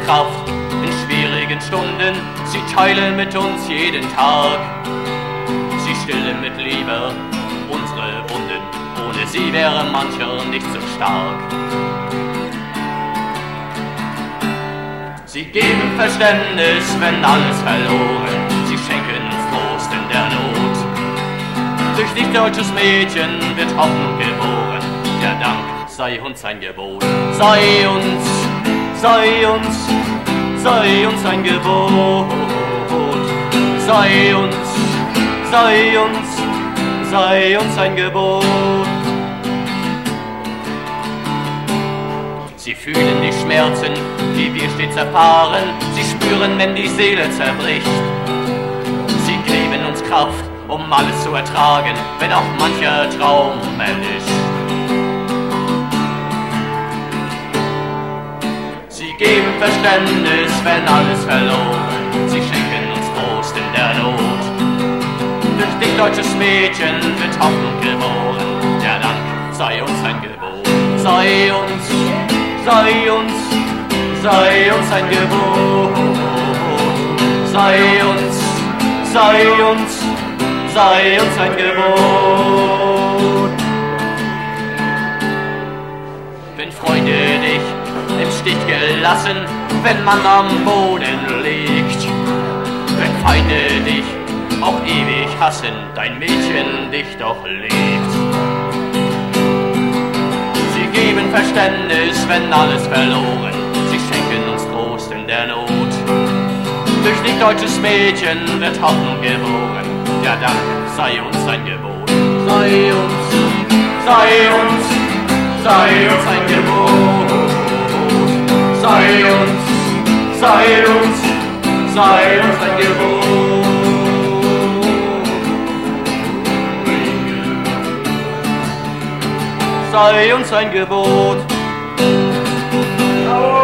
Kraft in schwierigen Stunden. Sie teilen mit uns jeden Tag. Sie stillen mit Liebe unsere Wunden. Ohne sie wäre mancher nicht so stark. Sie geben Verständnis, wenn alles verloren. Sie schenken uns Trost in der Not. Durch dich, deutsches Mädchen, wird Hoffnung geboren. Der Dank sei uns ein Gebot. Sei uns ein Gebot. Sei uns ein Gebot. Sie fühlen die Schmerzen, die wir stets erfahren. Sie spüren, wenn die Seele zerbricht. Sie geben uns Kraft, um alles zu ertragen, wenn auch mancher Traum erlischt. Sie geben Verständnis, wenn alles verloren. Sie schenken uns Trost in der Not. Durch dich, deutsches Mädchen, wird Hoffnung geboren. Der Dank sei uns ein Gebot. Sei uns ein Gebot. Sei uns ein Gebot. Wenn Freunde dich im Stich gelassen, wenn man am Boden liegt, wenn Feinde dich auch ewig hassen, dein Mädchen dich doch liebt. Sie geben Verständnis, wenn alles verloren, sie schenken uns Trost in der Not. Durch dich, deutsches Mädchen, wird Hoffnung geboren, der Dank sei uns ein Gebot. Sei uns ein Gebot. Sei uns ein Gebot. Sei uns ein Gebot.